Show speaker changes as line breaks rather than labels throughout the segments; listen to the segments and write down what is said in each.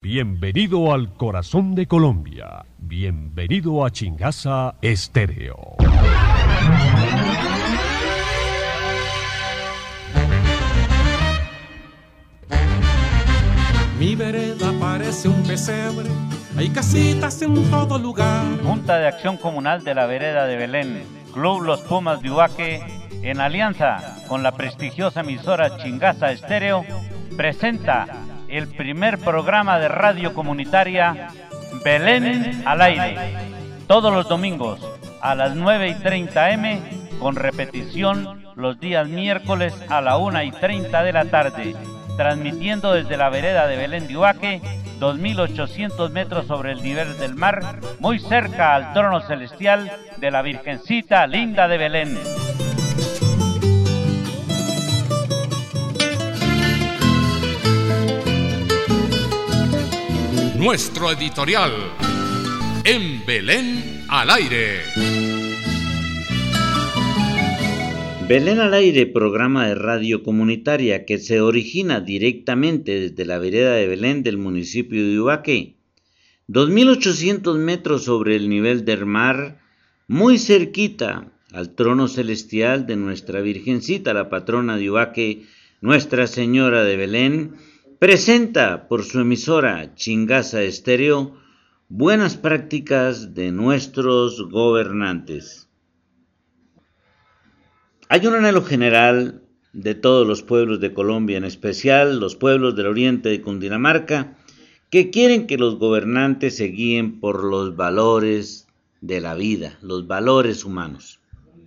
Bienvenido al corazón de Colombia. Bienvenido a Chingaza Estéreo.
Mi vereda parece un pesebre, hay casitas en todo lugar.
Junta de Acción Comunal de la Vereda de Belén, Club Los Pumas de Ubaque, en alianza con la prestigiosa emisora Chingaza Estéreo, presenta el primer programa de radio comunitaria Belén al aire, todos los domingos a las 9:30 am, con repetición los días miércoles a la 1:30 de la tarde, transmitiendo desde la vereda de Belén de Ubaque, 2.800 metros sobre el nivel del mar, muy cerca al trono celestial de la Virgencita Linda de Belén.
Nuestro editorial en Belén al aire.
Belén al aire, programa de radio comunitaria que se origina directamente desde la vereda de Belén del municipio de Ubaque, 2.800 metros sobre el nivel del mar, muy cerquita al trono celestial de nuestra Virgencita, la patrona de Ubaque, Nuestra Señora de Belén, presenta por su emisora Chingaza Estéreo buenas prácticas de nuestros gobernantes. Hay un anhelo general de todos los pueblos de Colombia, en especial los pueblos del oriente de Cundinamarca, que quieren que los gobernantes se guíen por los valores de la vida, los valores humanos.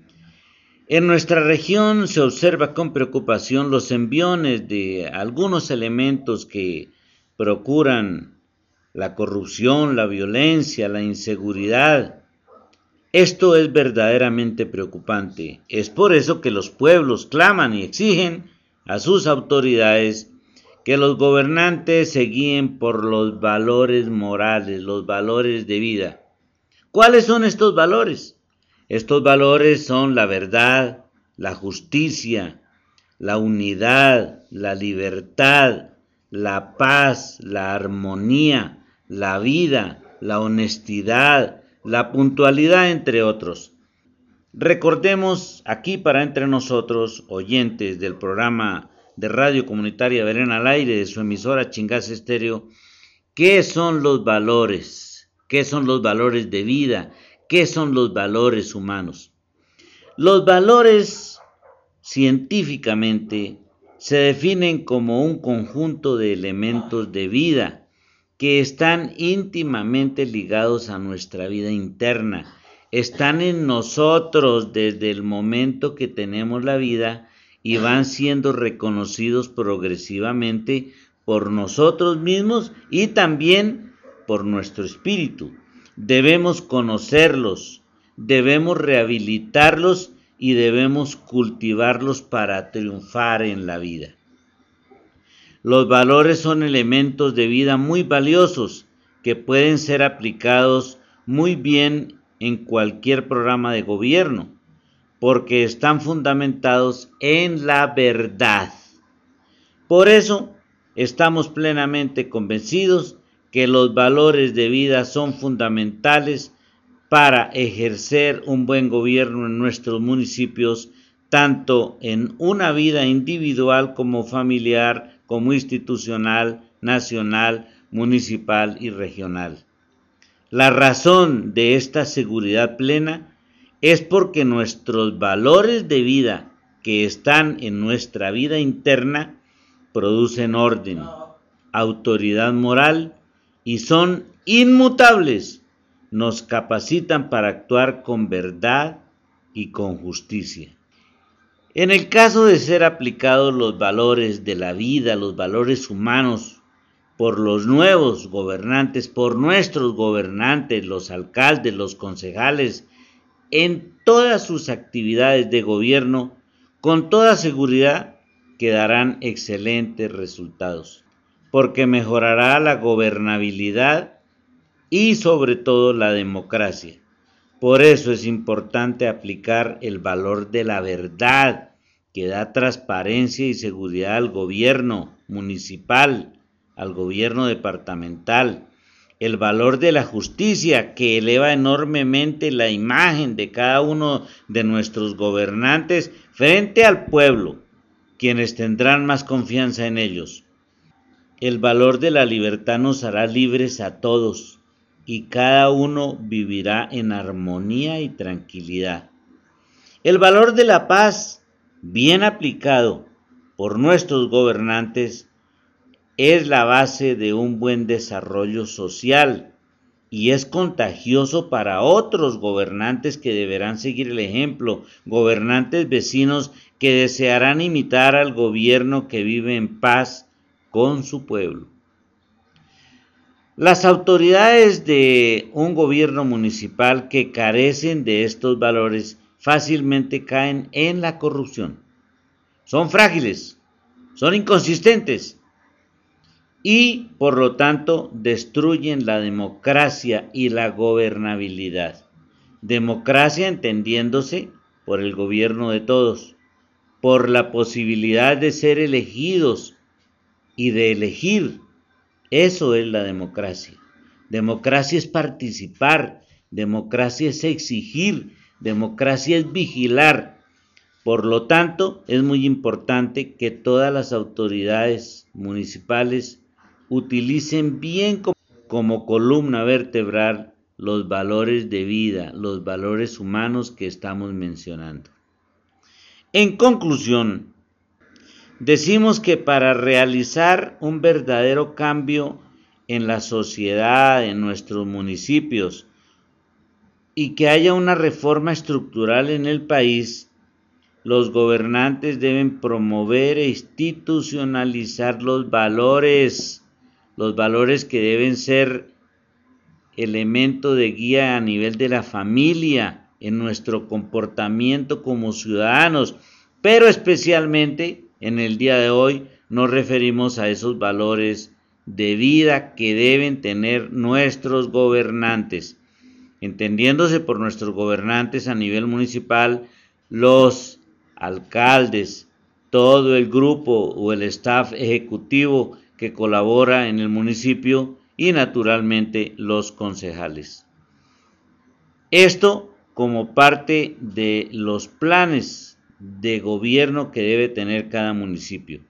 En nuestra región se observa con preocupación los enviones de algunos elementos que procuran la corrupción, la violencia, la inseguridad. Esto es verdaderamente preocupante. Es por eso que los pueblos claman y exigen a sus autoridades que los gobernantes se guíen por los valores morales, los valores de vida. ¿Cuáles son estos valores? Estos valores son la verdad, la justicia, la unidad, la libertad, la paz, la armonía, la vida, la honestidad, la puntualidad, entre otros. Recordemos aquí para entre nosotros, oyentes del programa de radio comunitaria Belén al aire de su emisora Chingaza Estéreo, ¿qué son los valores? ¿Qué son los valores de vida? ¿Qué son los valores humanos? Los valores, científicamente, se definen como un conjunto de elementos de vida que están íntimamente ligados a nuestra vida interna. Están en nosotros desde el momento que tenemos la vida y van siendo reconocidos progresivamente por nosotros mismos y también por nuestro espíritu. Debemos conocerlos, debemos rehabilitarlos y debemos cultivarlos para triunfar en la vida. Los valores son elementos de vida muy valiosos que pueden ser aplicados muy bien en cualquier programa de gobierno, porque están fundamentados en la verdad. Por eso, estamos plenamente convencidos que los valores de vida son fundamentales para ejercer un buen gobierno en nuestros municipios, tanto en una vida individual como familiar, como institucional, nacional, municipal y regional. La razón de esta seguridad plena es porque nuestros valores de vida que están en nuestra vida interna producen orden, autoridad moral y son inmutables, nos capacitan para actuar con verdad y con justicia. En el caso de ser aplicados los valores de la vida, los valores humanos, por los nuevos gobernantes, por nuestros gobernantes, los alcaldes, los concejales, en todas sus actividades de gobierno, con toda seguridad que darán excelentes resultados, porque mejorará la gobernabilidad y sobre todo la democracia. Por eso es importante aplicar el valor de la verdad, que da transparencia y seguridad al gobierno municipal, al gobierno departamental, el valor de la justicia, que eleva enormemente la imagen de cada uno de nuestros gobernantes frente al pueblo, quienes tendrán más confianza en ellos. El valor de la libertad nos hará libres a todos, y cada uno vivirá en armonía y tranquilidad. El valor de la paz, bien aplicado por nuestros gobernantes, es la base de un buen desarrollo social y es contagioso para otros gobernantes que deberán seguir el ejemplo, gobernantes vecinos que desearán imitar al gobierno que vive en paz con su pueblo. Las autoridades de un gobierno municipal que carecen de estos valores fácilmente caen en la corrupción. Son frágiles, son inconsistentes y, por lo tanto, destruyen la democracia y la gobernabilidad. Democracia entendiéndose por el gobierno de todos, por la posibilidad de ser elegidos y de elegir. Eso es la democracia. Democracia es participar, democracia es exigir, democracia es vigilar. Por lo tanto, es muy importante que todas las autoridades municipales utilicen bien como columna vertebral los valores de vida, los valores humanos que estamos mencionando. En conclusión, decimos que para realizar un verdadero cambio en la sociedad, en nuestros municipios, y que haya una reforma estructural en el país, los gobernantes deben promover e institucionalizar los valores que deben ser elemento de guía a nivel de la familia, en nuestro comportamiento como ciudadanos, pero especialmente en el día de hoy nos referimos a esos valores de vida que deben tener nuestros gobernantes, entendiéndose por nuestros gobernantes a nivel municipal, los alcaldes, todo el grupo o el staff ejecutivo que colabora en el municipio y naturalmente los concejales. Esto como parte de los planes de gobierno que debe tener cada municipio.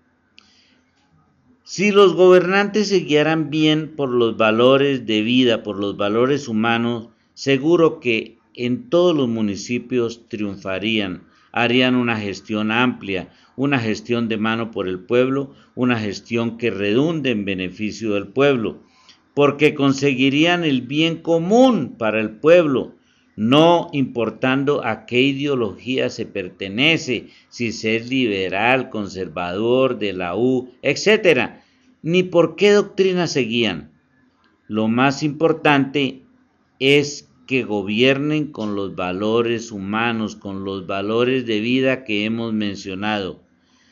Si los gobernantes se guiaran bien por los valores de vida, por los valores humanos, seguro que en todos los municipios triunfarían, harían una gestión amplia, una gestión de mano por el pueblo, una gestión que redunde en beneficio del pueblo, porque conseguirían el bien común para el pueblo, no importando a qué ideología se pertenece, si se es liberal, conservador, de la U, etc., ni por qué doctrina se guían. Lo más importante es que gobiernen con los valores humanos, con los valores de vida que hemos mencionado.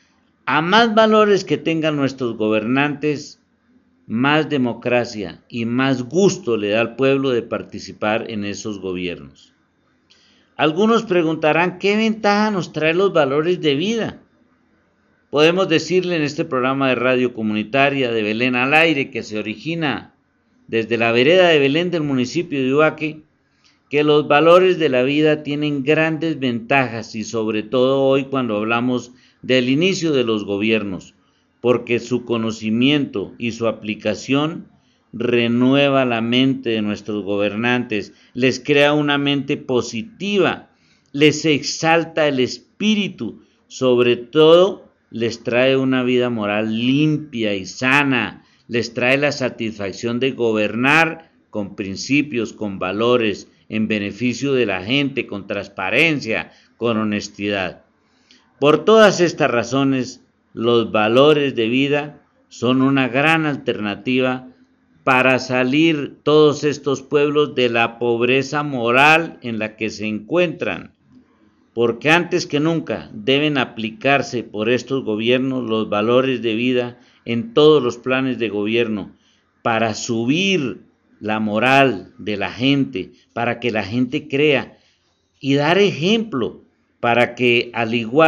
A más valores que tengan nuestros gobernantes, más democracia y más gusto le da al pueblo de participar en esos gobiernos. Algunos preguntarán, ¿qué ventaja nos traen los valores de vida? Podemos decirle en este programa de radio comunitaria de Belén al Aire, que se origina desde la vereda de Belén del municipio de Ubaque, que los valores de la vida tienen grandes ventajas y sobre todo hoy cuando hablamos del inicio de los gobiernos, porque su conocimiento y su aplicación renueva la mente de nuestros gobernantes, les crea una mente positiva, les exalta el espíritu, sobre todo les trae una vida moral limpia y sana, les trae la satisfacción de gobernar con principios, con valores, en beneficio de la gente, con transparencia, con honestidad. Por todas estas razones, los valores de vida son una gran alternativa para salir todos estos pueblos de la pobreza moral en la que se encuentran, porque antes que nunca deben aplicarse por estos gobiernos los valores de vida en todos los planes de gobierno para subir la moral de la gente, para que la gente crea y dar ejemplo para que, al igual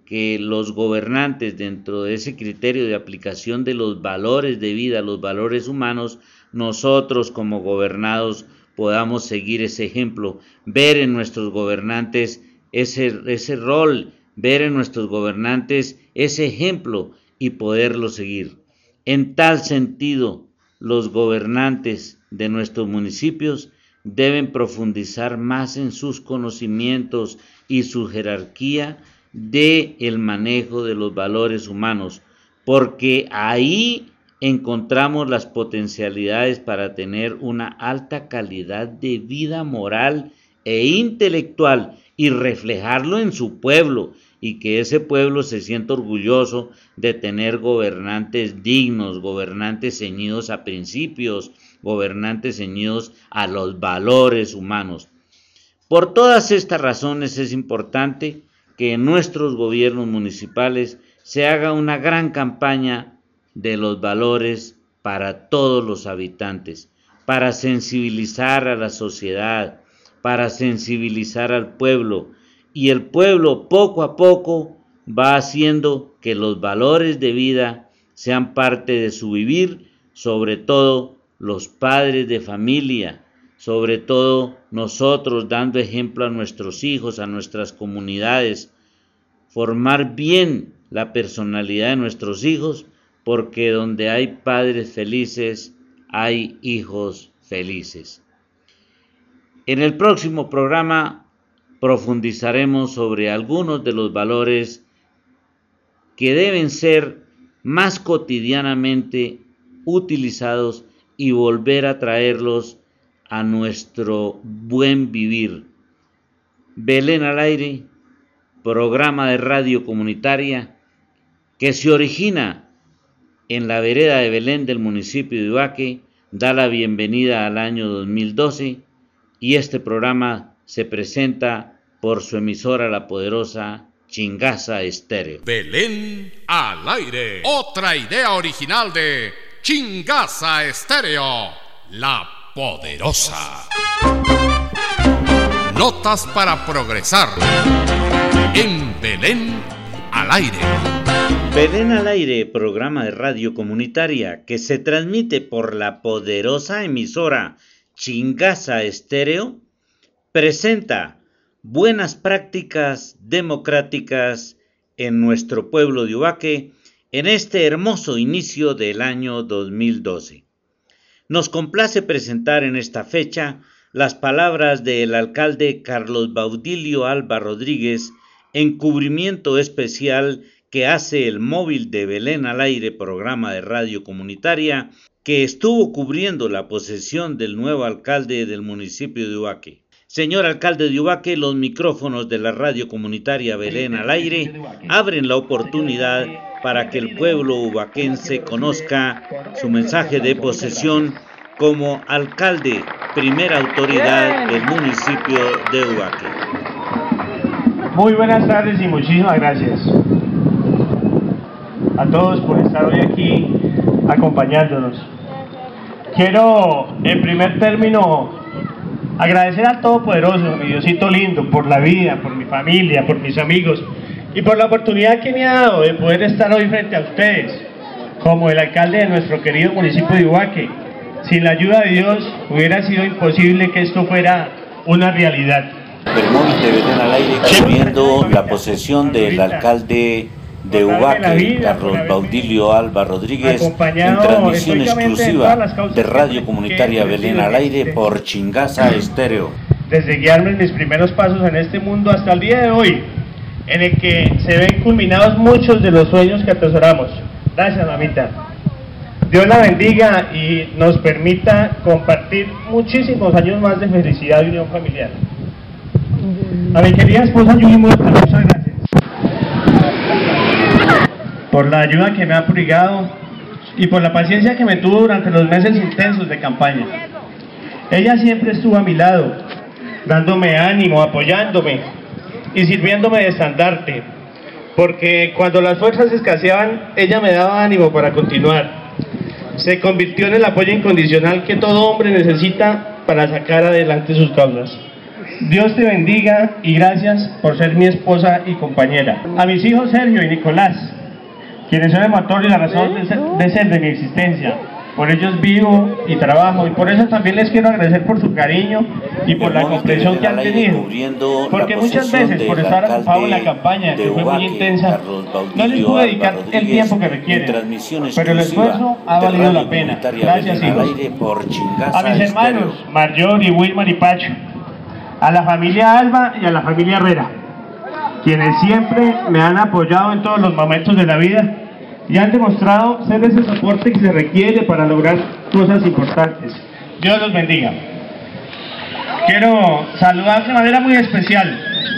que los gobernantes, dentro de ese criterio de aplicación de los valores de vida, los valores humanos, nosotros como gobernados podamos seguir ese ejemplo, ver en nuestros gobernantes ese rol, ver en nuestros gobernantes ese ejemplo y poderlo seguir. En tal sentido, los gobernantes de nuestros municipios deben profundizar más en sus conocimientos y su jerarquía del manejo de los valores humanos, porque ahí encontramos las potencialidades para tener una alta calidad de vida moral e intelectual y reflejarlo en su pueblo, y que ese pueblo se sienta orgulloso de tener gobernantes dignos, gobernantes ceñidos a principios, gobernantes ceñidos a los valores humanos. Por todas estas razones es importante que en nuestros gobiernos municipales se haga una gran campaña de los valores para todos los habitantes, para sensibilizar a la sociedad, para sensibilizar al pueblo, y el pueblo poco a poco va haciendo que los valores de vida sean parte de su vivir, sobre todo los padres de familia, sobre todo nosotros dando ejemplo a nuestros hijos, a nuestras comunidades, formar bien la personalidad de nuestros hijos, porque donde hay padres felices, hay hijos felices. En el próximo programa profundizaremos sobre algunos de los valores que deben ser más cotidianamente utilizados y volver a traerlos a nuestro buen vivir. Belén al aire, programa de radio comunitaria que se origina en la vereda de Belén del municipio de Ubaque, da la bienvenida al año 2012 y este programa se presenta por su emisora La Poderosa Chingaza Estéreo.
Belén al aire. Otra idea original de Chingaza Estéreo, La Poderosa. Notas para progresar en Belén al aire.
Belén al aire, programa de radio comunitaria que se transmite por la poderosa emisora Chingaza Estéreo, presenta buenas prácticas democráticas en nuestro pueblo de Ubaque en este hermoso inicio del año 2012. Nos complace presentar en esta fecha las palabras del alcalde Carlos Baudilio Alba Rodríguez en cubrimiento especial que hace el móvil de Belén al aire, programa de radio comunitaria, que estuvo cubriendo la posesión del nuevo alcalde del municipio de Ubaque. Señor alcalde de Ubaque, los micrófonos de la radio comunitaria Belén al aire abren la oportunidad para que el pueblo ubaquense conozca su mensaje de posesión como alcalde, primera autoridad del municipio de Ubaque.
Muy buenas tardes y muchísimas gracias a todos por estar hoy aquí acompañándonos. Quiero en primer término agradecer al Todopoderoso, mi Diosito lindo, por la vida, por mi familia, por mis amigos y por la oportunidad que me ha dado de poder estar hoy frente a ustedes como el alcalde de nuestro querido municipio de Ubaque. Sin la ayuda de Dios hubiera sido imposible que esto fuera una realidad.
El móvil de Belén al aire cubriendo la posesión del alcalde de Ubaque, Carlos Baudilio Alba Rodríguez, en transmisión exclusiva de Radio Comunitaria Belén al aire por Chingaza Estéreo.
Desde guiarme en mis primeros pasos en este mundo hasta el día de hoy, en el que se ven culminados muchos de los sueños que atesoramos. Gracias, mamita. Dios la bendiga y nos permita compartir muchísimos años más de felicidad y unión familiar. A mi querida esposa Julie, muchas gracias por la ayuda que me ha brigado y por la paciencia que me tuvo durante los meses intensos de campaña. Ella siempre estuvo a mi lado, dándome ánimo, apoyándome y sirviéndome de estandarte, porque cuando las fuerzas escaseaban, ella me daba ánimo para continuar. Se convirtió en el apoyo incondicional que todo hombre necesita para sacar adelante sus causas. Dios te bendiga y gracias por ser mi esposa y compañera. A mis hijos Sergio y Nicolás, quienes son el motor y la razón de ser de mi existencia. Por ellos vivo y trabajo, y por eso también les quiero agradecer por su cariño y por la comprensión que han tenido. Porque muchas veces, por estar ocupado en la campaña, que fue muy intensa, no les pude dedicar el tiempo que requieren, pero el esfuerzo ha valido la pena. Gracias, hijos. A mis hermanos, Marjorie, Wilmar y Pacho, a la familia Alba y a la familia Herrera, quienes siempre me han apoyado en todos los momentos de la vida y han demostrado ser ese soporte que se requiere para lograr cosas importantes. Dios los bendiga. Quiero saludar de manera muy especial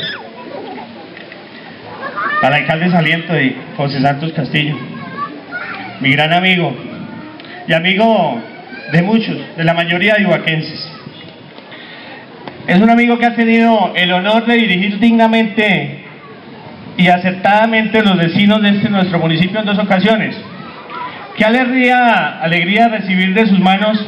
al alcalde saliente de José Santos Castillo, mi gran amigo y amigo de muchos, de la mayoría de ibaquenses. Es un amigo que ha tenido el honor de dirigir dignamente y acertadamente los vecinos de nuestro municipio en 2 ocasiones. Qué alegría recibir de sus manos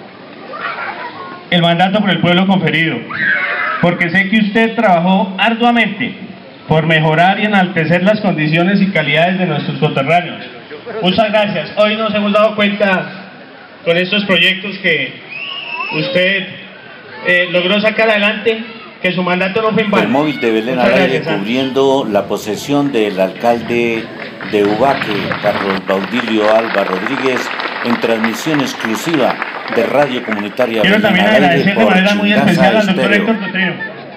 el mandato por el pueblo conferido, porque sé que usted trabajó arduamente por mejorar y enaltecer las condiciones y calidades de nuestros coterráneos. Muchas gracias. Hoy nos hemos dado cuenta con estos proyectos que usted logró sacar adelante, que su mandato no fue en vano.
El móvil de Belén al aire cubriendo la posesión del alcalde de Ubaque, Carlos Baudilio Alba Rodríguez, en transmisión exclusiva de Radio Comunitaria.
Quiero también agradecer de manera muy especial al doctor Héctor Cotrino,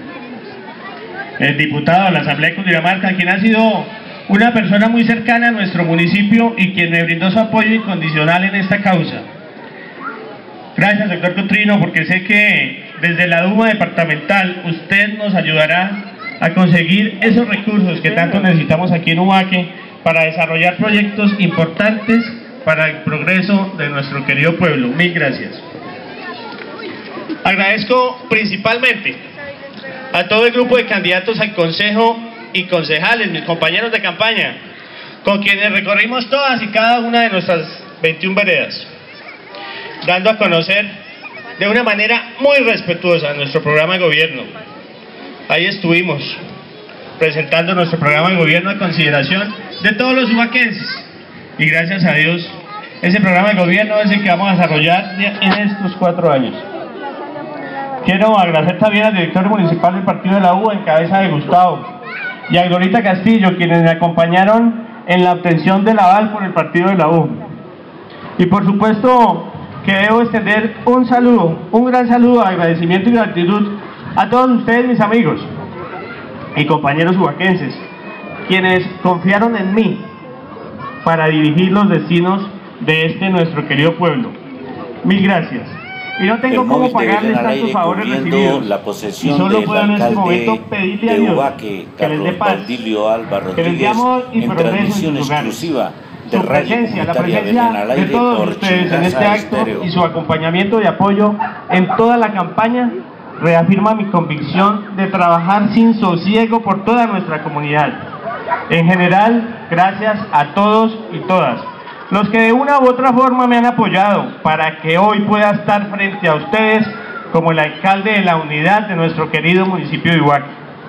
el diputado de la Asamblea de Cundinamarca, quien ha sido una persona muy cercana a nuestro municipio y quien me brindó su apoyo incondicional en esta causa. Gracias, doctor Cotrino, porque sé que desde la Duma departamental usted nos ayudará a conseguir esos recursos que tanto necesitamos aquí en Ubaque para desarrollar proyectos importantes para el progreso de nuestro querido pueblo. Mil gracias. Agradezco principalmente a todo el grupo de candidatos al consejo y concejales, mis compañeros de campaña, con quienes recorrimos todas y cada una de nuestras 21 veredas, dando a conocer de una manera muy respetuosa nuestro programa de gobierno. Ahí estuvimos presentando nuestro programa de gobierno a consideración de todos los ubaquenses, y gracias a Dios ese programa de gobierno es el que vamos a desarrollar en estos 4 años. Quiero agradecer también al director municipal del partido de la U en cabeza de Gustavo y a Glorita Castillo, quienes me acompañaron en la obtención del aval por el partido de la U. Y por supuesto que debo extender un saludo, un gran saludo de agradecimiento y gratitud a todos ustedes, mis amigos y compañeros ubaquenses, quienes confiaron en mí para dirigir los destinos de nuestro querido pueblo. Mil gracias. Y no tengo cómo pagarles tantos favores recibidos, y solo puedo en este momento pedirle a Dios que les dé paz, que les dé amor y progreso en sus hogares. Su presencia, la presencia de todos ustedes en este acto y su acompañamiento y apoyo en toda la campaña reafirma mi convicción de trabajar sin sosiego por toda nuestra comunidad. En general, gracias a todos y todas los que de una u otra forma me han apoyado para que hoy pueda estar frente a ustedes como el alcalde de la unidad de nuestro querido municipio de Ubaque.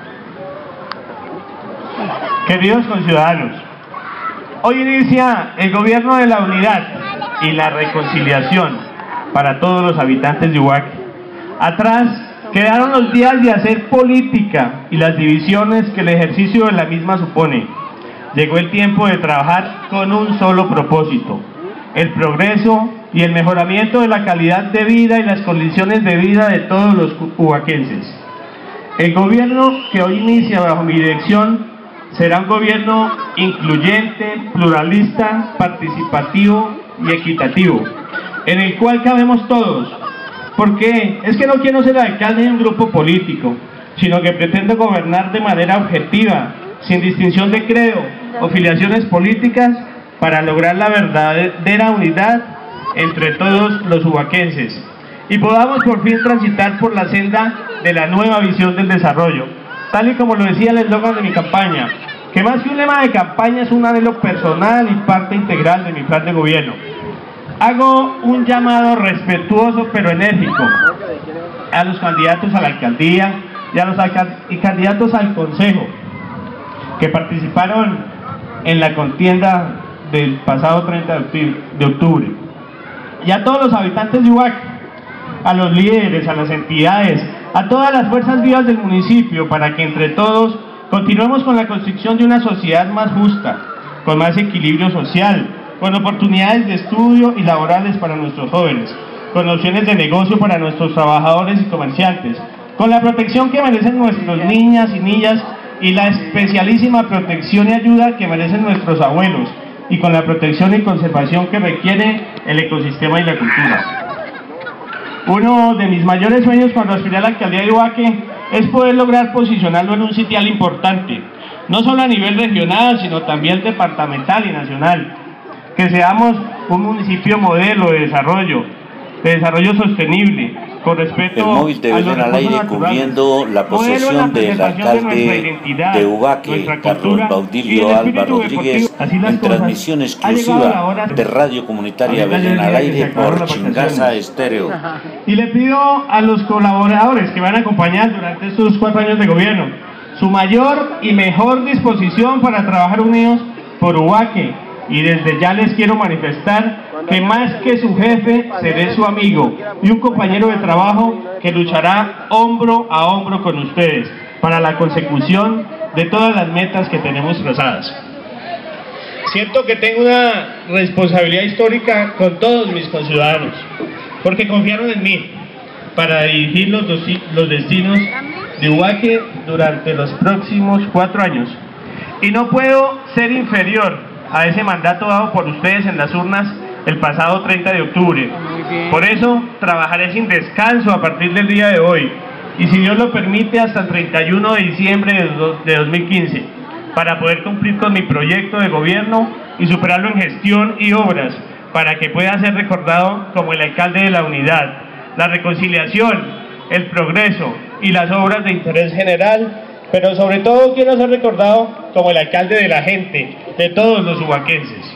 Queridos conciudadanos, hoy inicia el gobierno de la unidad y la reconciliación para todos los habitantes de Ubaque. Atrás quedaron los días de hacer política y las divisiones que el ejercicio de la misma supone. Llegó el tiempo de trabajar con un solo propósito: el progreso y el mejoramiento de la calidad de vida y las condiciones de vida de todos los ubaquenses. El gobierno que hoy inicia bajo mi dirección será un gobierno incluyente, pluralista, participativo y equitativo, en el cual cabemos todos. Porque es que no quiero ser alcalde de un grupo político, sino que pretendo gobernar de manera objetiva, sin distinción de credo o filiaciones políticas, para lograr la verdadera unidad entre todos los ubaquenses y podamos por fin transitar por la senda de la nueva visión del desarrollo, tal y como lo decía el eslogan de mi campaña, que más que un lema de campaña es un anhelo personal y parte integral de mi plan de gobierno. Hago un llamado respetuoso pero enérgico a los candidatos a la alcaldía y a los candidatos al Consejo que participaron en la contienda del pasado 30 de octubre, y a todos los habitantes de Ubaque, a los líderes, a las entidades, a todas las fuerzas vivas del municipio, para que entre todos continuemos con la construcción de una sociedad más justa, con más equilibrio social, con oportunidades de estudio y laborales para nuestros jóvenes, con opciones de negocio para nuestros trabajadores y comerciantes, con la protección que merecen nuestras niñas y niñas y la especialísima protección y ayuda que merecen nuestros abuelos, y con la protección y conservación que requiere el ecosistema y la cultura. Uno de mis mayores sueños cuando aspiré a la alcaldía de Ubaque es poder lograr posicionarlo en un sitial importante, no solo a nivel regional, sino también departamental y nacional, que seamos un municipio modelo de desarrollo sostenible, con respeto
el móvil de Belén al aire cubriendo la posesión del alcalde de Ubaque, Carlos Baudilio Alba Rodríguez, en transmisión exclusiva de Radio Comunitaria Belén al aire por Chingaza Estéreo.
Y le pido a los colaboradores que van a acompañar durante estos 4 años de gobierno su mayor y mejor disposición para trabajar unidos por Ubaque, y desde ya les quiero manifestar que más que su jefe, seré su amigo y un compañero de trabajo que luchará hombro a hombro con ustedes para la consecución de todas las metas que tenemos trazadas. Siento que tengo una responsabilidad histórica con todos mis conciudadanos, porque confiaron en mí para dirigir los destinos de Ubaque durante los próximos 4 años. Y no puedo ser inferior a ese mandato dado por ustedes en las urnas el pasado 30 de octubre. Por eso trabajaré sin descanso a partir del día de hoy, y si Dios lo permite hasta el 31 de diciembre de 2015, para poder cumplir con mi proyecto de gobierno y superarlo en gestión y obras, para que pueda ser recordado como el alcalde de la unidad, la reconciliación, el progreso y las obras de interés general, pero sobre todo quiero ser recordado como el alcalde de la gente, de todos los ubaquenses.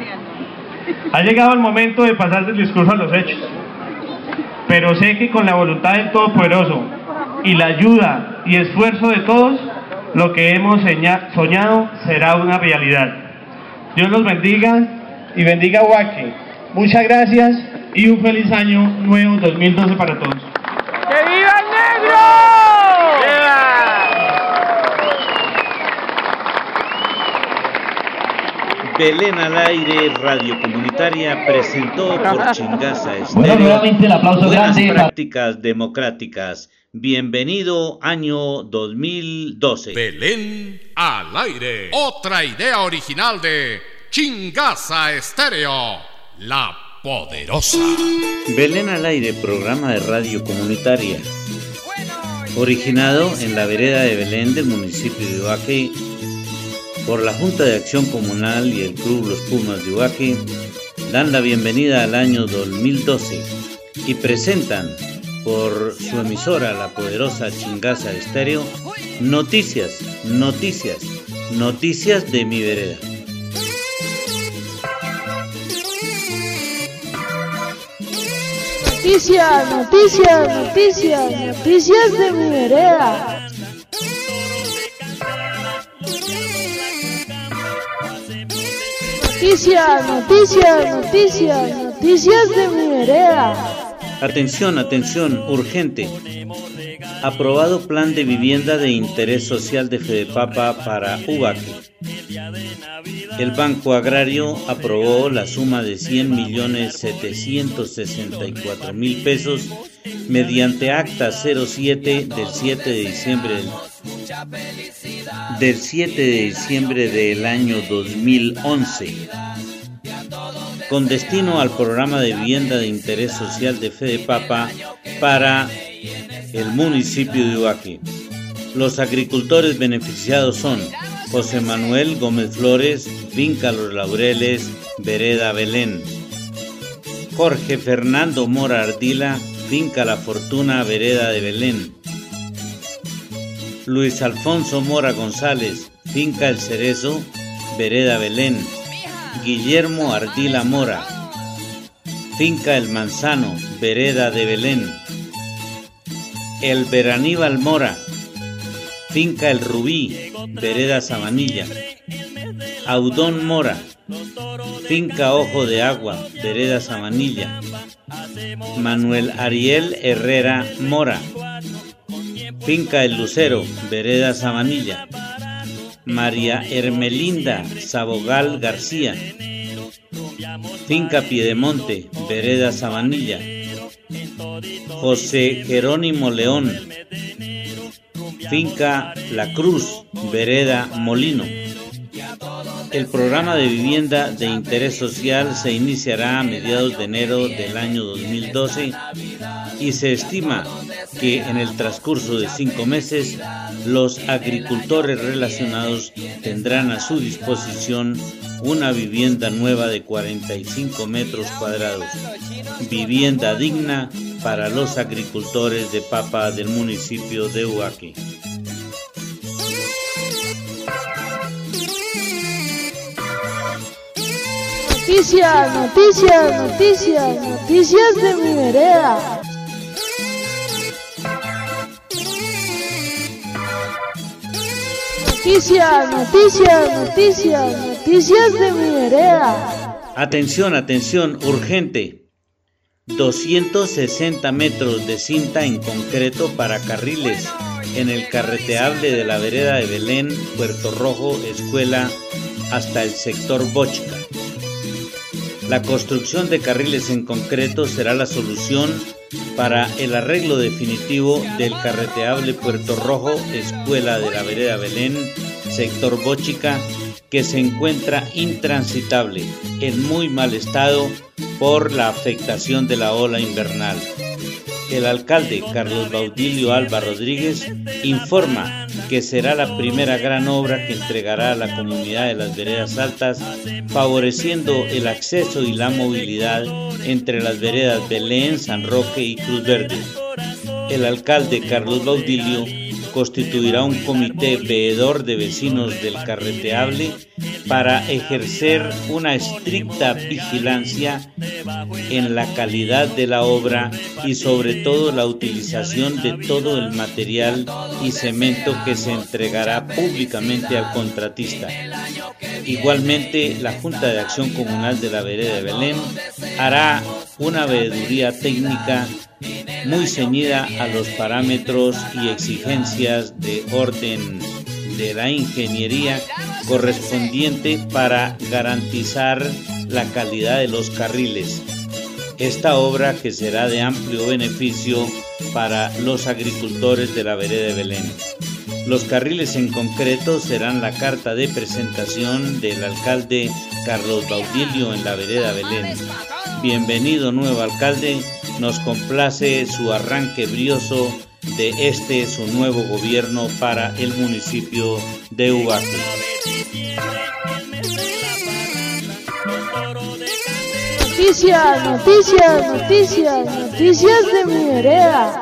Ha llegado el momento de pasar del discurso a los hechos, pero sé que con la voluntad del Todopoderoso y la ayuda y esfuerzo de todos, lo que hemos soñado será una realidad. Dios los bendiga y bendiga Ubaque. Muchas gracias y un feliz año nuevo 2012 para todos.
¡Que viva el negro!
Belén al aire, Radio Comunitaria, presentó por Chingaza Estéreo.
Bueno, nuevamente el aplauso grande.
Prácticas democráticas. Bienvenido año 2012.
Belén al aire. Otra idea original de Chingaza Estéreo, la poderosa.
Belén al aire, programa de radio comunitaria. Originado en la vereda de Belén del municipio de Ubaque por la Junta de Acción Comunal y el Club Los Pumas de Ubaque, dan la bienvenida al año 2012 y presentan por su emisora, la poderosa Chingaza Estéreo, noticias de mi vereda.
Noticias de mi vereda. Noticias de mi vereda.
Atención, urgente. Aprobado plan de vivienda de interés social de Fedepapa para Ubaque. El Banco Agrario aprobó la suma de 100.764.000 pesos mediante acta 07 del 7 de diciembre del año 2011, con destino al programa de vivienda de interés social de Fedepapa para el municipio de Ubaque. Los agricultores beneficiados son José Manuel Gómez Flores, Finca Los Laureles, Vereda Belén; Jorge Fernando Mora Ardila, Finca La Fortuna, Vereda de Belén; Luis Alfonso Mora González, Finca El Cerezo, Vereda Belén; Guillermo Ardila Mora, Finca El Manzano, Vereda de Belén; Elber Aníbal Mora, Finca El Rubí, vereda Sabanilla. Audón Mora, Finca Ojo de Agua, vereda Sabanilla. Manuel Ariel Herrera Mora, Finca El Lucero, vereda Sabanilla. María Hermelinda Sabogal García, Finca Piedemonte, vereda Sabanilla. José Jerónimo León, Finca La Cruz, vereda Molino. El programa de vivienda de interés social se iniciará a mediados de enero del año 2012 y se estima que en el transcurso de 5 meses los agricultores relacionados tendrán a su disposición una vivienda nueva de 45 metros cuadrados, vivienda digna para los agricultores de papa del municipio de Ubaque.
Noticias, noticias, noticias, noticias de mi vereda. Noticias, noticias, noticias, noticias de mi vereda.
Atención, atención, urgente. 260 metros de cinta en concreto para carriles en el carreteable de la vereda de Belén, Puerto Rojo, Escuela, hasta el sector Bóchica. La construcción de carriles en concreto será la solución para el arreglo definitivo del carreteable Puerto Rojo, Escuela de la vereda Belén, sector Bóchica, que se encuentra intransitable, en muy mal estado por la afectación de la ola invernal. El alcalde Carlos Baudilio Alba Rodríguez informa que será la primera gran obra que entregará a la comunidad de las veredas altas, favoreciendo el acceso y la movilidad entre las veredas Belén, San Roque y Cruz Verde. El alcalde Carlos Baudilio constituirá un comité veedor de vecinos del carreteable para ejercer una estricta vigilancia en la calidad de la obra y sobre todo la utilización de todo el material y cemento que se entregará públicamente al contratista. Igualmente, la Junta de Acción Comunal de la Vereda de Belén hará una veeduría técnica muy ceñida a los parámetros y exigencias de orden de la ingeniería correspondiente para garantizar la calidad de los carriles. Esta obra, que será de amplio beneficio para los agricultores de la vereda de Belén. Los carriles en concreto serán la carta de presentación del alcalde Carlos Baudilio en la vereda Belén. Bienvenido, nuevo alcalde, nos complace su arranque brioso de su nuevo gobierno para el municipio de Ubaque.
Noticias, noticias, noticias, noticias de mi vereda.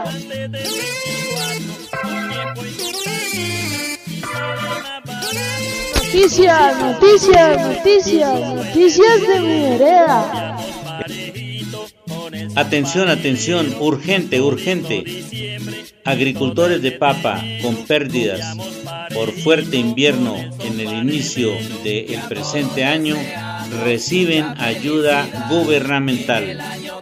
Noticias, noticias, noticias, noticias de mi vereda.
Atención, atención, urgente, urgente. Agricultores de papa con pérdidas por fuerte invierno en el inicio del presente año reciben ayuda gubernamental.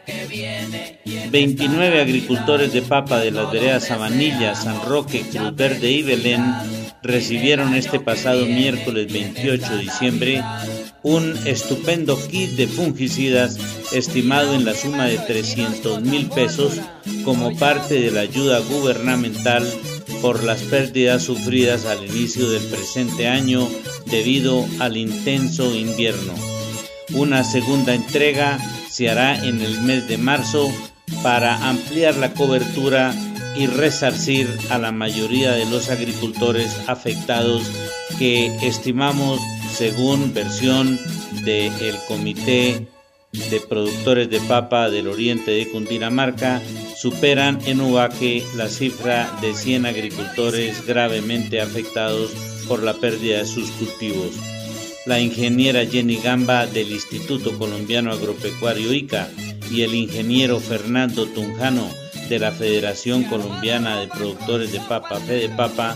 29 agricultores de papa de las veredas Sabanilla, San Roque, Cruz Verde y Belén recibieron este pasado miércoles 28 de diciembre un estupendo kit de fungicidas estimado en la suma de 300,000 pesos como parte de la ayuda gubernamental por las pérdidas sufridas al inicio del presente año debido al intenso invierno. Una segunda entrega se hará en el mes de marzo para ampliar la cobertura y resarcir a la mayoría de los agricultores afectados que estimamos, según versión del Comité de Productores de Papa del Oriente de Cundinamarca, superan en Ubaque la cifra de 100 agricultores gravemente afectados por la pérdida de sus cultivos. La ingeniera Jenny Gamba del Instituto Colombiano Agropecuario ICA y el ingeniero Fernando Tunjano de la Federación Colombiana de Productores de Papa, FEDEPAPA,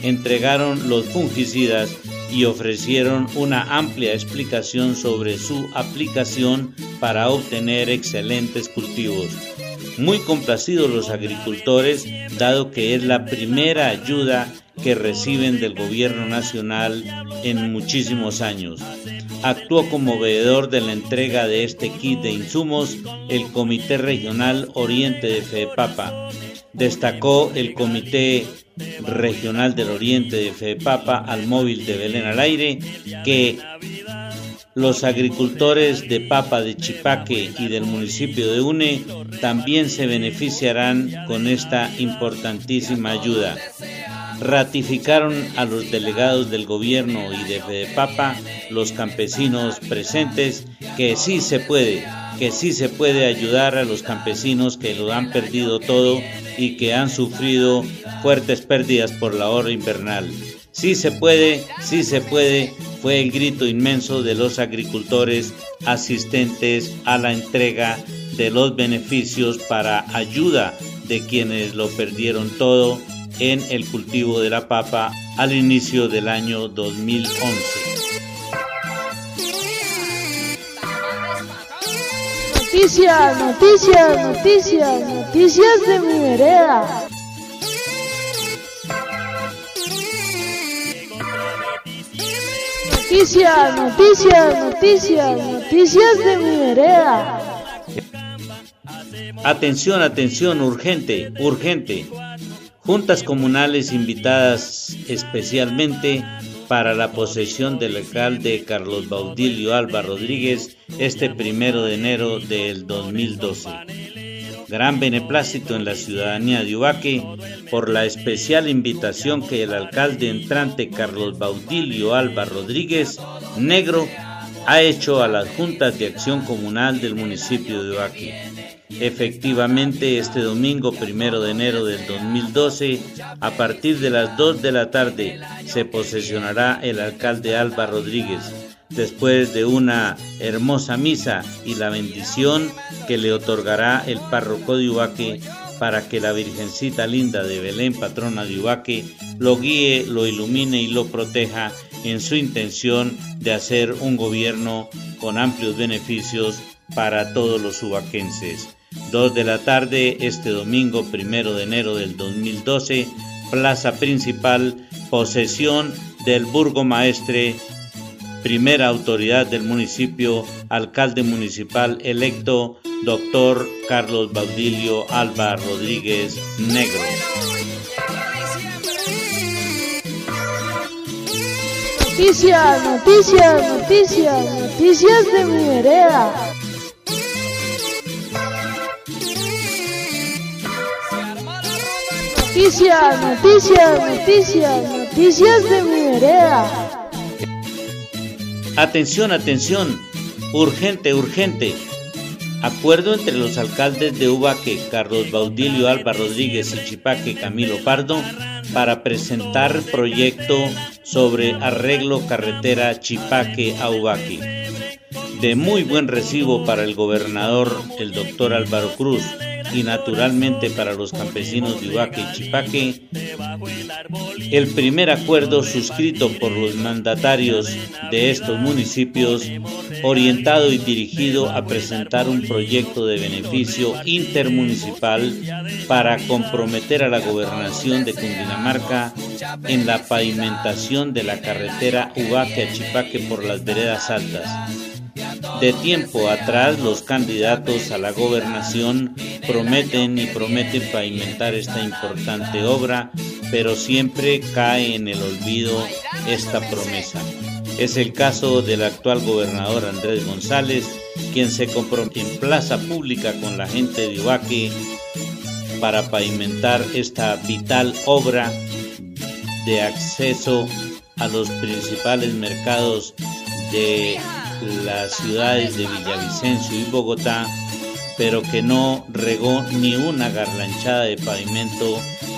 entregaron los fungicidas y ofrecieron una amplia explicación sobre su aplicación para obtener excelentes cultivos. Muy complacidos los agricultores, dado que es la primera ayuda que reciben del gobierno nacional en muchísimos años. Actuó como veedor de la entrega de este kit de insumos el Comité Regional Oriente de FEDEPAPA. Destacó el Comité Regional del Oriente de FEDEPAPA al móvil de Belén al Aire que los agricultores de papa de Chipaque y del municipio de Une también se beneficiarán con esta importantísima ayuda. Ratificaron a los delegados del gobierno y de FEDEPAPA, los campesinos presentes, que sí se puede ayudar a los campesinos que lo han perdido todo y que han sufrido fuertes pérdidas por la hora invernal. Sí se puede, fue el grito inmenso de los agricultores asistentes a la entrega de los beneficios para ayuda de quienes lo perdieron todo en el cultivo de la papa al inicio del año 2011.
Noticias, noticias, noticias, noticias de mi vereda. Noticias, noticias, noticias, noticias de mi vereda.
Atención, atención, urgente, urgente. Juntas comunales invitadas especialmente para la posesión del alcalde Carlos Baudilio Alba Rodríguez este 1 de enero del 2012. Gran beneplácito en la ciudadanía de Ubaque por la especial invitación que el alcalde entrante Carlos Baudilio Alba Rodríguez Negro ha hecho a las juntas de acción comunal del municipio de Ubaque. Efectivamente, este domingo 1 de enero del 2012, a partir de las 2 de la tarde, se posesionará el alcalde Alba Rodríguez, después de una hermosa misa y la bendición que le otorgará el párroco de Ubaque para que la Virgencita Linda de Belén, patrona de Ubaque, lo guíe, lo ilumine y lo proteja en su intención de hacer un gobierno con amplios beneficios para todos los ubaquenses. 2 de la tarde, este domingo 1 de enero del 2012, plaza principal, posesión del burgomaestre, primera autoridad del municipio, alcalde municipal electo, doctor Carlos Baudilio Alba Rodríguez Negro.
Noticias, noticias, noticias, noticias de mi vereda. Noticias, noticias, noticias, noticias de mi vereda.
Atención, atención, urgente, urgente. Acuerdo entre los alcaldes de Ubaque, Carlos Baudilio Alba Rodríguez y Chipaque, Camilo Pardo, para presentar proyecto sobre arreglo carretera Chipaque a Ubaque. De muy buen recibo para el gobernador, el doctor Álvaro Cruz, y naturalmente para los campesinos de Ubaque y Chipaque, el primer acuerdo suscrito por los mandatarios de estos municipios, orientado y dirigido a presentar un proyecto de beneficio intermunicipal para comprometer a la gobernación de Cundinamarca en la pavimentación de la carretera Ubaque a Chipaque por las veredas altas. De tiempo atrás, los candidatos a la gobernación prometen pavimentar esta importante obra, pero siempre cae en el olvido esta promesa. Es el caso del actual gobernador Andrés González, quien se comprometió en plaza pública con la gente de Ubaque para pavimentar esta vital obra de acceso a los principales mercados de las ciudades de Villavicencio y Bogotá, pero que no regó ni una garlanchada de pavimento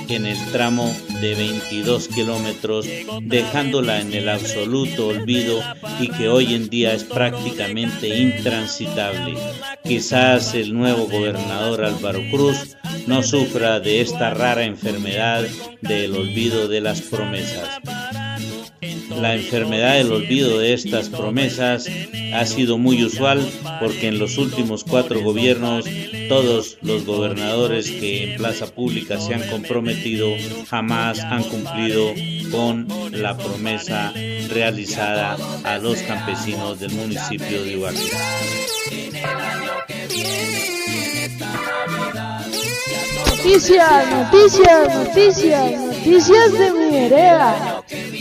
en el tramo de 22 kilómetros, dejándola en el absoluto olvido y que hoy en día es prácticamente intransitable. Quizás el nuevo gobernador Álvaro Cruz no sufra de esta rara enfermedad del olvido de las promesas. La enfermedad del olvido de estas promesas ha sido muy usual porque en los últimos 4 gobiernos todos los gobernadores que en plaza pública se han comprometido jamás han cumplido con la promesa realizada a los campesinos del municipio de Ubaque.
Noticias, noticias, noticias, noticias de mi vereda.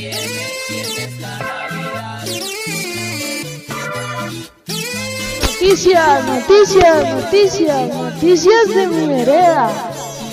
Noticias, noticias, noticias, noticias de mi vereda.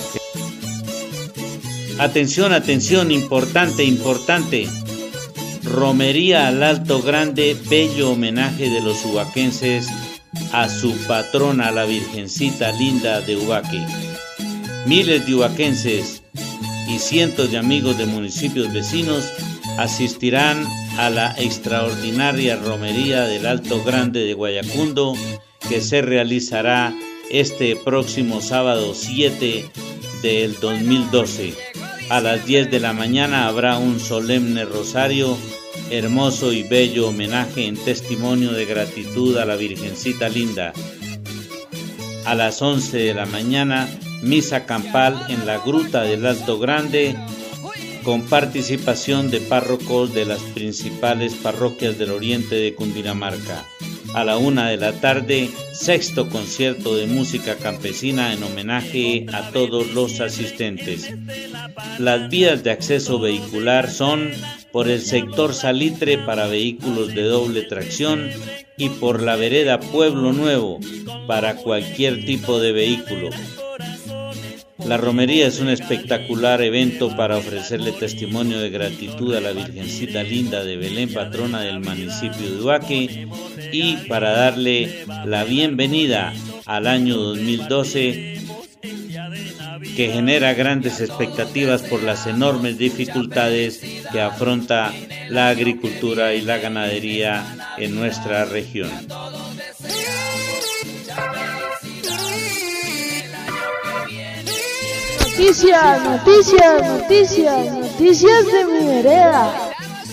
Atención, atención, importante, importante. Romería al Alto Grande, bello homenaje de los ubaquenses a su patrona, la Virgencita Linda de Ubaque. Miles de ubaquenses y cientos de amigos de municipios vecinos asistirán a la extraordinaria romería del Alto Grande de Guayacundo, que se realizará este próximo sábado 7 del 2012. A las 10 de la mañana habrá un solemne rosario, hermoso y bello homenaje en testimonio de gratitud a la Virgencita Linda. A las 11 de la mañana, misa campal en la Gruta del Alto Grande, con participación de párrocos de las principales parroquias del oriente de Cundinamarca. A la 1 de la tarde, 6º concierto de música campesina en homenaje a todos los asistentes. Las vías de acceso vehicular son por el sector Salitre para vehículos de doble tracción y por la vereda Pueblo Nuevo para cualquier tipo de vehículo. La romería es un espectacular evento para ofrecerle testimonio de gratitud a la Virgencita Linda de Belén, patrona del municipio de Ubaque, y para darle la bienvenida al año 2012, que genera grandes expectativas por las enormes dificultades que afronta la agricultura y la ganadería en nuestra región.
Noticias, noticias, noticias, noticias de mi vereda.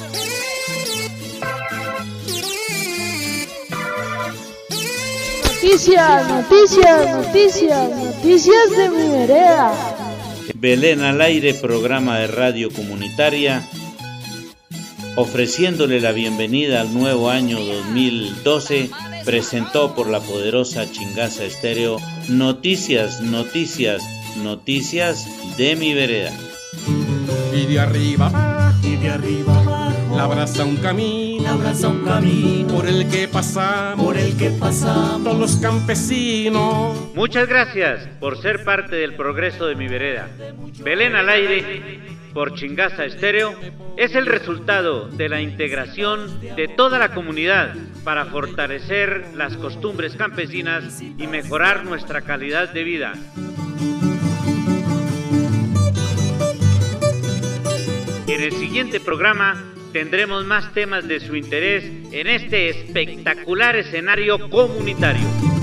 Noticias, noticias, noticias, noticias de mi vereda.
Belén al Aire, programa de radio comunitaria, ofreciéndole la bienvenida al nuevo año 2012, presentó por la poderosa Chingaza Estéreo noticias, noticias, noticias de mi vereda.
Y de arriba abajo, labraza un camino, por el que pasamos, todos los campesinos.
Muchas gracias por ser parte del progreso de mi vereda. Belén al Aire, por Chingaza Estéreo, es el resultado de la integración de toda la comunidad para fortalecer las costumbres campesinas y mejorar nuestra calidad de vida. En el siguiente programa tendremos más temas de su interés en este espectacular escenario comunitario.